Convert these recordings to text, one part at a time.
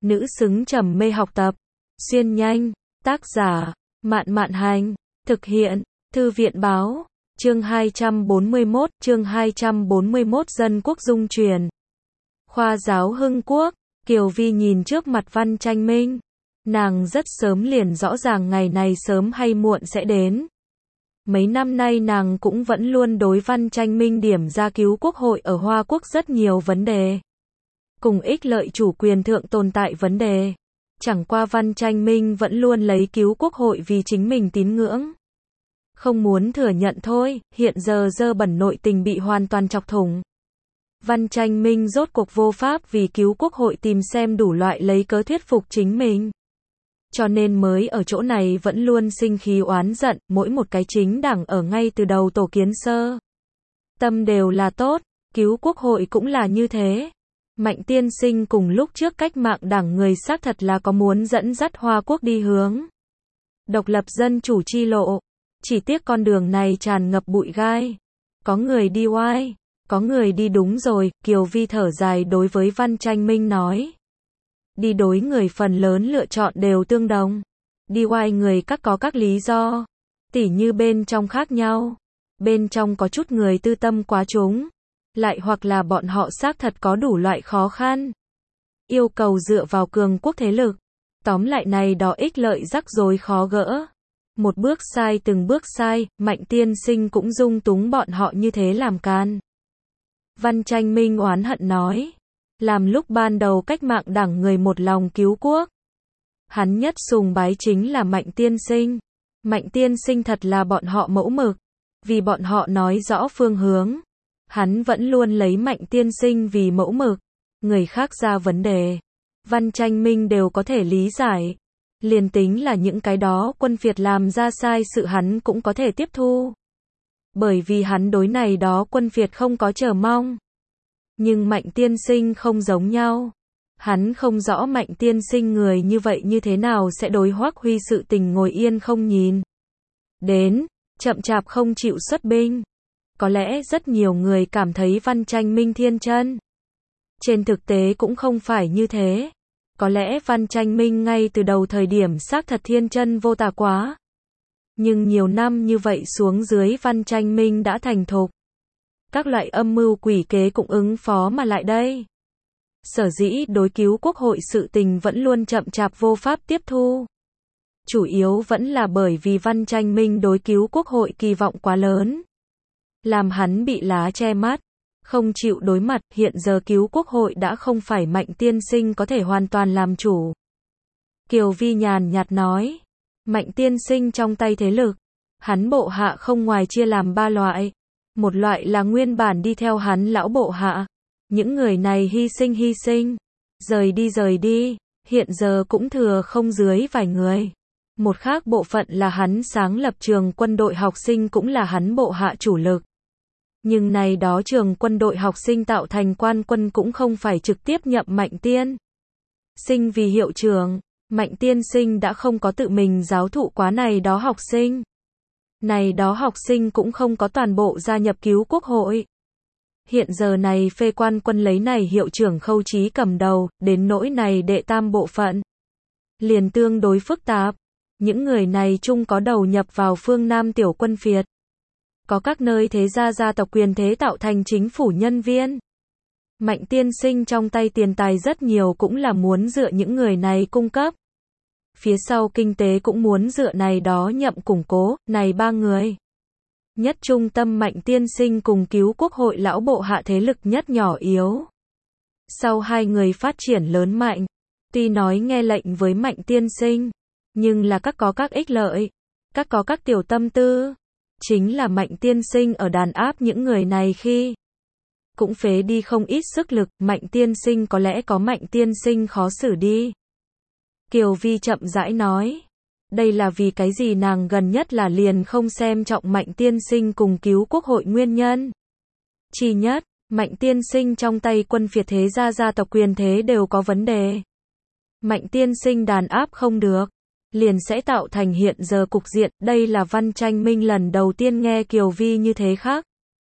nữ xứng trầm mê học tập. Xuyên nhanh, tác giả, Mạn Mạn Hành, thực hiện, Thư viện Báo, chương 241 Dân Quốc Dung truyền. Khoa giáo Hưng Quốc, Kiều Vi nhìn trước mặt Văn Tranh Minh. Nàng rất sớm liền rõ ràng ngày này sớm hay muộn sẽ đến. Mấy năm nay nàng cũng vẫn luôn đối Văn Tranh Minh điểm ra cứu quốc hội ở Hoa Quốc rất nhiều vấn đề. Cùng ích lợi chủ quyền thượng tồn tại vấn đề. Chẳng qua Văn Tranh Minh vẫn luôn lấy cứu quốc hội vì chính mình tín ngưỡng. Không muốn thừa nhận thôi, hiện giờ dơ bẩn nội tình bị hoàn toàn chọc thủng. Văn Tranh Minh rốt cuộc vô pháp vì cứu quốc hội tìm xem đủ loại lấy cớ thuyết phục chính mình. Cho nên mới ở chỗ này vẫn luôn sinh khí oán giận, mỗi một cái chính đảng ở ngay từ đầu tổ kiến sơ. Tâm đều là tốt, cứu quốc hội cũng là như thế. Mạnh tiên sinh cùng lúc trước cách mạng đảng người xác thật là có muốn dẫn dắt Hoa Quốc đi hướng độc lập dân chủ chi lộ. Chỉ tiếc con đường này tràn ngập bụi gai. Có người đi oai, có người đi đúng rồi, Kiều Vi thở dài đối với Văn Tranh Minh nói. Đi đối người phần lớn lựa chọn đều tương đồng. Đi oai người các có các lý do. Tỉ như bên trong khác nhau. Bên trong có chút người tư tâm quá chúng. Lại hoặc là bọn họ xác thật có đủ loại khó khăn. Yêu cầu dựa vào cường quốc thế lực. Tóm lại này đó ích lợi rắc rối khó gỡ. Một bước sai từng bước sai, Mạnh tiên sinh cũng dung túng bọn họ như thế làm can. Văn Tranh Minh oán hận nói. Làm lúc ban đầu cách mạng đảng người một lòng cứu quốc. Hắn nhất sùng bái chính là Mạnh tiên sinh. Mạnh tiên sinh thật là bọn họ mẫu mực. Vì bọn họ nói rõ phương hướng. Hắn vẫn luôn lấy Mạnh tiên sinh vì mẫu mực. Người khác ra vấn đề. Văn Tranh Minh đều có thể lý giải. Liền tính là những cái đó quân phiệt làm ra sai sự hắn cũng có thể tiếp thu. Bởi vì hắn đối này đó quân phiệt không có chờ mong. Nhưng Mạnh tiên sinh không giống nhau. Hắn không rõ Mạnh tiên sinh người như vậy như thế nào sẽ đối Hoắc Huy sự tình ngồi yên không nhìn. Đến, chậm chạp không chịu xuất binh. Có lẽ rất nhiều người cảm thấy Văn Tranh Minh thiên chân. Trên thực tế cũng không phải như thế. Có lẽ Văn Tranh Minh ngay từ đầu thời điểm xác thật thiên chân vô tà quá. Nhưng nhiều năm như vậy xuống dưới Văn Tranh Minh đã thành thục. Các loại âm mưu quỷ kế cũng ứng phó mà lại đây. Sở dĩ đối cứu quốc hội sự tình vẫn luôn chậm chạp vô pháp tiếp thu. Chủ yếu vẫn là bởi vì Văn Tranh Minh đối cứu quốc hội kỳ vọng quá lớn. Làm hắn bị lá che mắt. Không chịu đối mặt, hiện giờ cứu quốc hội đã không phải Mạnh tiên sinh có thể hoàn toàn làm chủ. Kiều Vi nhàn nhạt nói. Mạnh tiên sinh trong tay thế lực. Hắn bộ hạ không ngoài chia làm 3 loại. Một loại là nguyên bản đi theo hắn lão bộ hạ. Những người này hy sinh. Rời đi, hiện giờ cũng thừa không dưới vài người. Một khác bộ phận là hắn sáng lập trường quân đội học sinh cũng là hắn bộ hạ chủ lực. Nhưng này đó trường quân đội học sinh tạo thành quan quân cũng không phải trực tiếp nhậm Mạnh tiên sinh vì hiệu trưởng. Mạnh tiên sinh đã không có tự mình giáo thụ quá này đó học sinh. Này đó học sinh cũng không có toàn bộ gia nhập cứu quốc hội. Hiện giờ này phê quan quân lấy này hiệu trưởng Khâu Chí cầm đầu, đến nỗi này đệ tam bộ phận. Liền tương đối phức tạp. Những người này chung có đầu nhập vào phương Nam tiểu quân phiệt. Có các nơi thế gia tộc quyền thế tạo thành chính phủ nhân viên. Mạnh tiên sinh trong tay tiền tài rất nhiều cũng là muốn dựa những người này cung cấp. Phía sau kinh tế cũng muốn dựa này đó nhậm củng cố, này 3 người. Nhất trung tâm Mạnh tiên sinh cùng cứu quốc hội lão bộ hạ thế lực nhất nhỏ yếu. Sau 2 người phát triển lớn mạnh, tuy nói nghe lệnh với Mạnh tiên sinh, nhưng là các có các ích lợi, các có các tiểu tâm tư. Chính là Mạnh tiên sinh ở đàn áp những người này khi cũng phế đi không ít sức lực, Mạnh tiên sinh có lẽ có Mạnh tiên sinh khó xử đi. Kiều Vi chậm rãi nói. Đây là vì cái gì nàng gần nhất là liền không xem trọng Mạnh tiên sinh cùng cứu quốc hội nguyên nhân. Chi nhất, Mạnh tiên sinh trong tay quân phiệt thế gia tộc quyền thế đều có vấn đề. Mạnh tiên sinh đàn áp không được. Liền sẽ tạo thành hiện giờ cục diện, đây là Văn Tranh Minh lần đầu tiên nghe Kiều Vi như thế khác.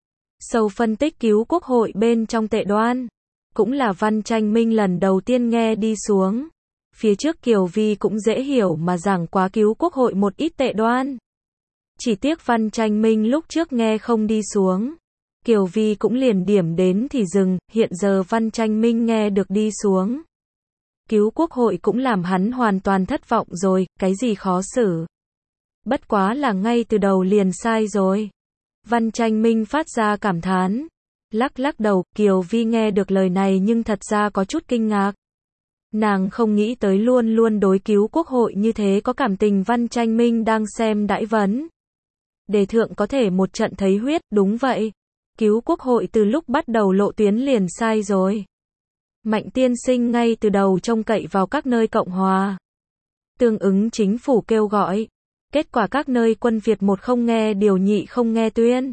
Sâu phân tích cứu quốc hội bên trong tệ đoan. Cũng là Văn Tranh Minh lần đầu tiên nghe đi xuống. Phía trước Kiều Vi cũng dễ hiểu mà giảng quá cứu quốc hội một ít tệ đoan. Chỉ tiếc Văn Tranh Minh lúc trước nghe không đi xuống. Kiều Vi cũng liền điểm đến thì dừng, hiện giờ Văn Tranh Minh nghe được đi xuống. Cứu quốc hội cũng làm hắn hoàn toàn thất vọng rồi, cái gì khó xử. Bất quá là ngay từ đầu liền sai rồi. Văn Tranh Minh phát ra cảm thán. Lắc lắc đầu, Kiều Vi nghe được lời này nhưng thật ra có chút kinh ngạc. Nàng không nghĩ tới luôn luôn đối cứu quốc hội như thế có cảm tình Văn Tranh Minh đang xem đãi vấn. Đề thượng có thể một trận thấy huyết, đúng vậy. Cứu quốc hội từ lúc bắt đầu lộ tuyến liền sai rồi. Mạnh tiên sinh ngay từ đầu trông cậy vào các nơi Cộng hòa. Tương ứng chính phủ kêu gọi. Kết quả các nơi quân Việt một không nghe điều nhị không nghe tuyên.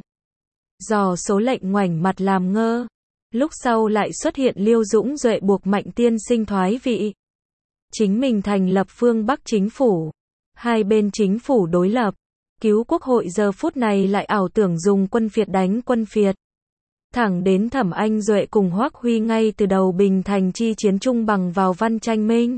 Dò số lệnh ngoảnh mặt làm ngơ. Lúc sau lại xuất hiện Liêu Dũng Duệ buộc Mạnh tiên sinh thoái vị. Chính mình thành lập phương Bắc chính phủ. Hai bên chính phủ đối lập. Cứu quốc hội giờ phút này lại ảo tưởng dùng quân Việt đánh quân Việt. Thẳng đến Thẩm Anh Duệ cùng Hoắc Huy ngay từ đầu Bình Thành chi chiến trung bằng vào Văn Tranh Minh.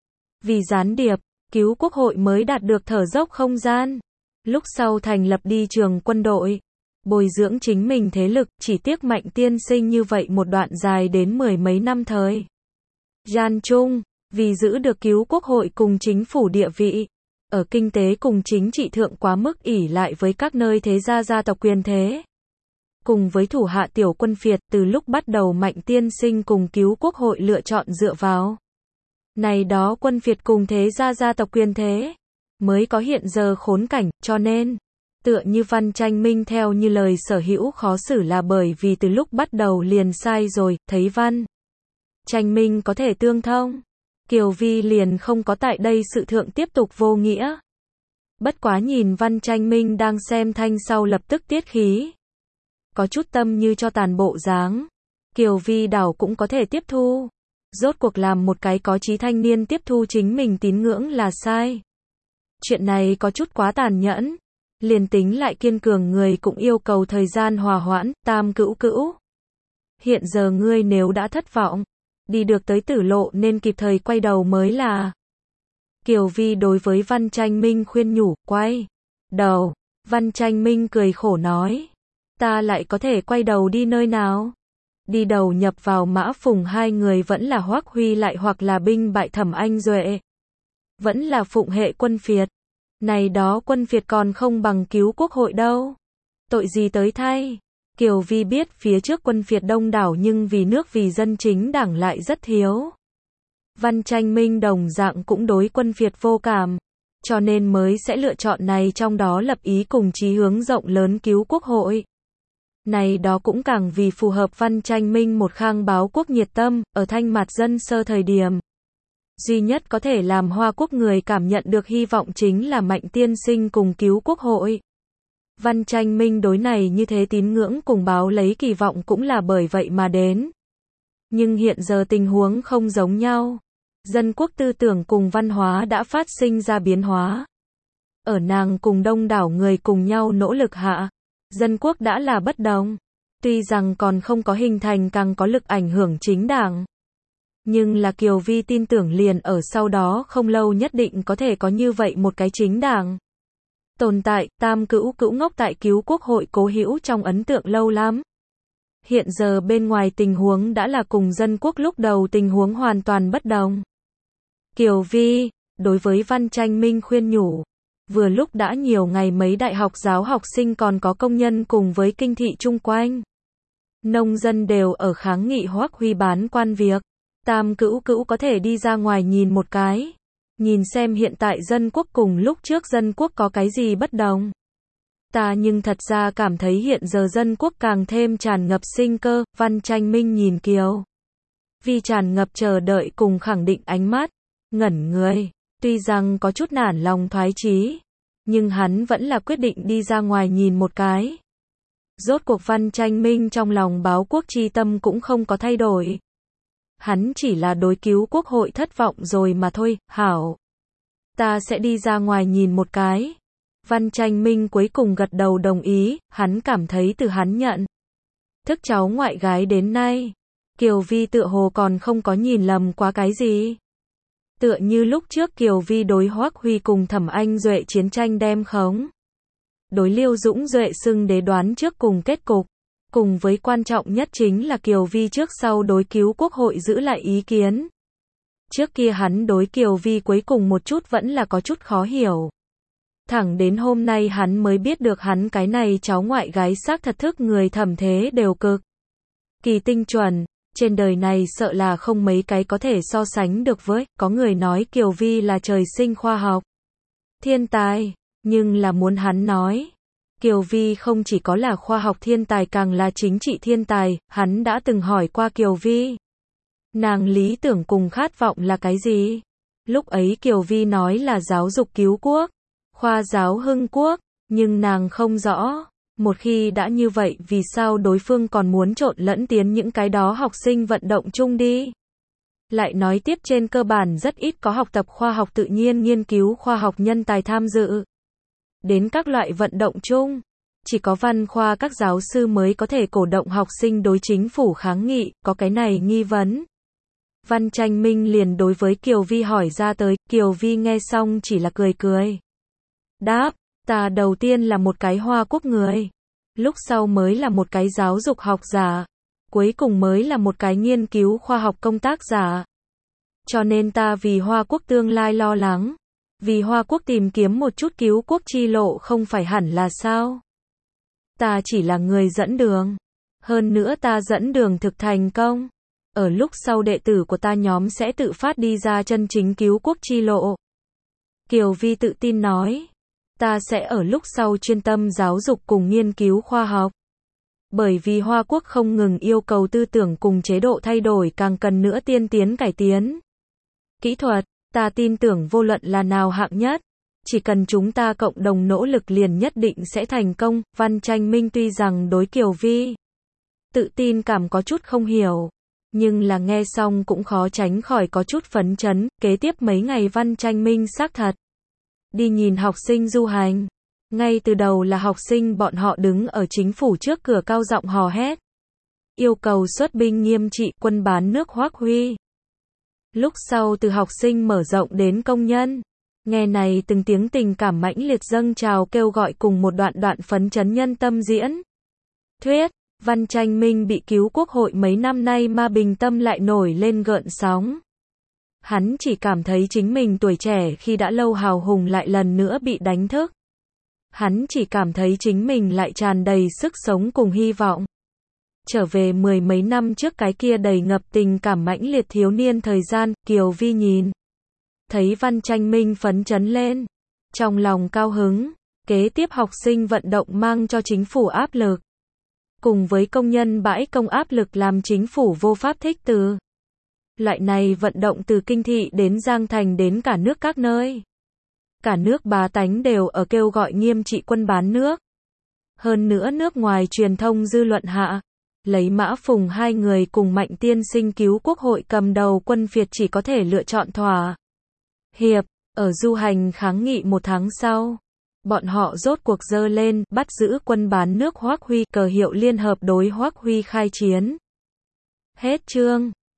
Vì gián điệp, cứu quốc hội mới đạt được thở dốc không gian. Lúc sau thành lập đi trường quân đội. Bồi dưỡng chính mình thế lực, chỉ tiếc Mạnh tiên sinh như vậy một đoạn dài đến mười mấy năm thời. Gian chung, vì giữ được cứu quốc hội cùng chính phủ địa vị. Ở kinh tế cùng chính trị thượng quá mức ỷ lại với các nơi thế gia tộc quyền thế. Cùng với thủ hạ tiểu quân Việt từ lúc bắt đầu Mạnh tiên sinh cùng cứu quốc hội lựa chọn dựa vào. Này đó quân Việt cùng thế gia tộc quyền thế. Mới có hiện giờ khốn cảnh, cho nên. Tựa như Văn Tranh Minh theo như lời sở hữu khó xử là bởi vì từ lúc bắt đầu liền sai rồi, thấy Văn Tranh Minh có thể tương thông. Kiều Vi liền không có tại đây sự thượng tiếp tục vô nghĩa. Bất quá nhìn Văn Tranh Minh đang xem thanh sau lập tức tiết khí. Có chút tâm như cho tàn bộ dáng. Kiều Vi đảo cũng có thể tiếp thu. Rốt cuộc làm một cái có chí thanh niên tiếp thu chính mình tín ngưỡng là sai. Chuyện này có chút quá tàn nhẫn. Liền tính lại kiên cường người cũng yêu cầu thời gian hòa hoãn, Tam Cữu Cữu. Hiện giờ ngươi nếu đã thất vọng, đi được tới tử lộ nên kịp thời quay đầu mới là. Kiều Vi đối với Văn Tranh Minh khuyên nhủ, quay đầu. Văn Tranh Minh cười khổ nói. Ta lại có thể quay đầu đi nơi nào? Đi đầu nhập vào Mã Phùng hai người vẫn là Hoắc Huy lại hoặc là binh bại Thẩm Anh Duệ. Vẫn là phụng hệ quân Việt. Này đó quân Việt còn không bằng cứu quốc hội đâu. Tội gì tới thay? Kiều Vi biết phía trước quân Việt đông đảo nhưng vì nước vì dân chính đảng lại rất thiếu. Văn Tranh Minh đồng dạng cũng đối quân Việt vô cảm. Cho nên mới sẽ lựa chọn này trong đó lập ý cùng chí hướng rộng lớn cứu quốc hội. Này đó cũng càng vì phù hợp Văn Tranh Minh một khang báo quốc nhiệt tâm, ở thanh mạt dân sơ thời điểm. Duy nhất có thể làm Hoa Quốc người cảm nhận được hy vọng chính là Mạnh tiên sinh cùng cứu quốc hội. Văn Tranh Minh đối này như thế tín ngưỡng cùng báo lấy kỳ vọng cũng là bởi vậy mà đến. Nhưng hiện giờ tình huống không giống nhau. Dân quốc tư tưởng cùng văn hóa đã phát sinh ra biến hóa. Ở nàng cùng đông đảo người cùng nhau nỗ lực hạ, dân quốc đã là bất đồng. Tuy rằng còn không có hình thành càng có lực ảnh hưởng chính đảng. Nhưng là Kiều Vi tin tưởng liền ở sau đó không lâu nhất định có thể có như vậy một cái chính đảng. Tồn tại, Tam Cữu Cữu ngốc tại cứu quốc hội cố hữu trong ấn tượng lâu lắm. Hiện giờ bên ngoài tình huống đã là cùng dân quốc lúc đầu tình huống hoàn toàn bất đồng. Kiều Vi, đối với Văn Tranh Minh khuyên nhủ. Vừa lúc đã nhiều ngày mấy đại học giáo học sinh còn có công nhân cùng với kinh thị chung quanh. Nông dân đều ở kháng nghị Hoắc Huy bán quan việc. Tam Cữu Cữu có thể đi ra ngoài nhìn một cái. Nhìn xem hiện tại dân quốc cùng lúc trước dân quốc có cái gì bất đồng. Ta nhưng thật ra cảm thấy hiện giờ dân quốc càng thêm tràn ngập sinh cơ. Văn Tranh Minh nhìn Kiều Vi tràn ngập chờ đợi cùng khẳng định ánh mắt. Ngẩn người. Tuy rằng có chút nản lòng thoái chí. Nhưng hắn vẫn là quyết định đi ra ngoài nhìn một cái. Rốt cuộc Văn Tranh Minh trong lòng báo quốc chi tâm cũng không có thay đổi. Hắn chỉ là đối cứu quốc hội thất vọng rồi mà thôi, hảo. Ta sẽ đi ra ngoài nhìn một cái. Văn Tranh Minh cuối cùng gật đầu đồng ý, hắn cảm thấy từ hắn nhận thức cháu ngoại gái đến nay, Kiều Vi tựa hồ còn không có nhìn lầm quá cái gì. Tựa như lúc trước Kiều Vi đối Hoắc Huy cùng Thẩm Anh Duệ chiến tranh đem khống. Đối Liêu Dũng Duệ xưng đế đoán trước cùng kết cục. Cùng với quan trọng nhất chính là Kiều Vi trước sau đối cứu quốc hội giữ lại ý kiến. Trước kia hắn đối Kiều Vi cuối cùng một chút vẫn là có chút khó hiểu. Thẳng đến hôm nay hắn mới biết được hắn cái này cháu ngoại gái xác thật thức người Thẩm thế đều cực kỳ tinh chuẩn. Trên đời này sợ là không mấy cái có thể so sánh được với, có người nói Kiều Vi là trời sinh khoa học thiên tài, nhưng là muốn hắn nói. Kiều Vi không chỉ có là khoa học thiên tài càng là chính trị thiên tài, hắn đã từng hỏi qua Kiều Vi. Nàng lý tưởng cùng khát vọng là cái gì? Lúc ấy Kiều Vi nói là giáo dục cứu quốc, khoa giáo hưng quốc, nhưng nàng không rõ. Một khi đã như vậy vì sao đối phương còn muốn trộn lẫn tiến những cái đó học sinh vận động chung đi? Lại nói tiếp trên cơ bản rất ít có học tập khoa học tự nhiên nghiên cứu khoa học nhân tài tham dự đến các loại vận động chung. Chỉ có văn khoa các giáo sư mới có thể cổ động học sinh đối chính phủ kháng nghị, có cái này nghi vấn. Văn Tranh Minh liền đối với Kiều Vi hỏi ra tới, Kiều Vi nghe xong chỉ là cười cười. Đáp, ta đầu tiên là một cái Hoa Quốc người, lúc sau mới là một cái giáo dục học giả, cuối cùng mới là một cái nghiên cứu khoa học công tác giả. Cho nên ta vì Hoa Quốc tương lai lo lắng, vì Hoa Quốc tìm kiếm một chút cứu quốc chi lộ không phải hẳn là sao? Ta chỉ là người dẫn đường. Hơn nữa ta dẫn đường thực thành công. Ở lúc sau đệ tử của ta nhóm sẽ tự phát đi ra chân chính cứu quốc chi lộ. Kiều Vi tự tin nói. Ta sẽ ở lúc sau chuyên tâm giáo dục cùng nghiên cứu khoa học. Bởi vì Hoa Quốc không ngừng yêu cầu tư tưởng cùng chế độ thay đổi càng cần nữa tiên tiến cải tiến. Kỹ thuật, ta tin tưởng vô luận là nào hạng nhất. Chỉ cần chúng ta cộng đồng nỗ lực liền nhất định sẽ thành công. Văn Tranh Minh tuy rằng đối Kiều Vi tự tin cảm có chút không hiểu, nhưng là nghe xong cũng khó tránh khỏi có chút phấn chấn. Kế tiếp mấy ngày Văn Tranh Minh xác thật đi nhìn học sinh du hành. Ngay từ đầu là học sinh bọn họ đứng ở chính phủ trước cửa cao giọng hò hét, yêu cầu xuất binh nghiêm trị quân bán nước Hoắc Huy. Lúc sau từ học sinh mở rộng đến công nhân. Nghe này từng tiếng tình cảm mãnh liệt dâng trào kêu gọi cùng một đoạn phấn chấn nhân tâm diễn thuyết. Văn Tranh Minh bị cứu quốc hội mấy năm nay mà bình tâm lại nổi lên gợn sóng. Hắn chỉ cảm thấy chính mình tuổi trẻ khi đã lâu hào hùng lại lần nữa bị đánh thức. Hắn chỉ cảm thấy chính mình lại tràn đầy sức sống cùng hy vọng. Trở về mười mấy năm trước cái kia đầy ngập tình cảm mãnh liệt thiếu niên thời gian, Kiều Vi nhìn thấy Văn Tranh Minh phấn chấn lên, trong lòng cao hứng. Kế tiếp học sinh vận động mang cho chính phủ áp lực, cùng với công nhân bãi công áp lực làm chính phủ vô pháp thích từ. Loại này vận động từ Kinh thị đến Giang Thành đến cả nước các nơi. Cả nước bá tánh đều ở kêu gọi nghiêm trị quân bán nước. Hơn nữa nước ngoài truyền thông dư luận hạ, lấy Mã Phùng hai người cùng Mạnh tiên sinh cứu quốc hội cầm đầu quân Việt chỉ có thể lựa chọn thỏa hiệp. Ở du hành kháng nghị một tháng sau, bọn họ rốt cuộc dơ lên, bắt giữ quân bán nước Hoắc Huy, cờ hiệu liên hợp đối Hoắc Huy khai chiến. Hết chương.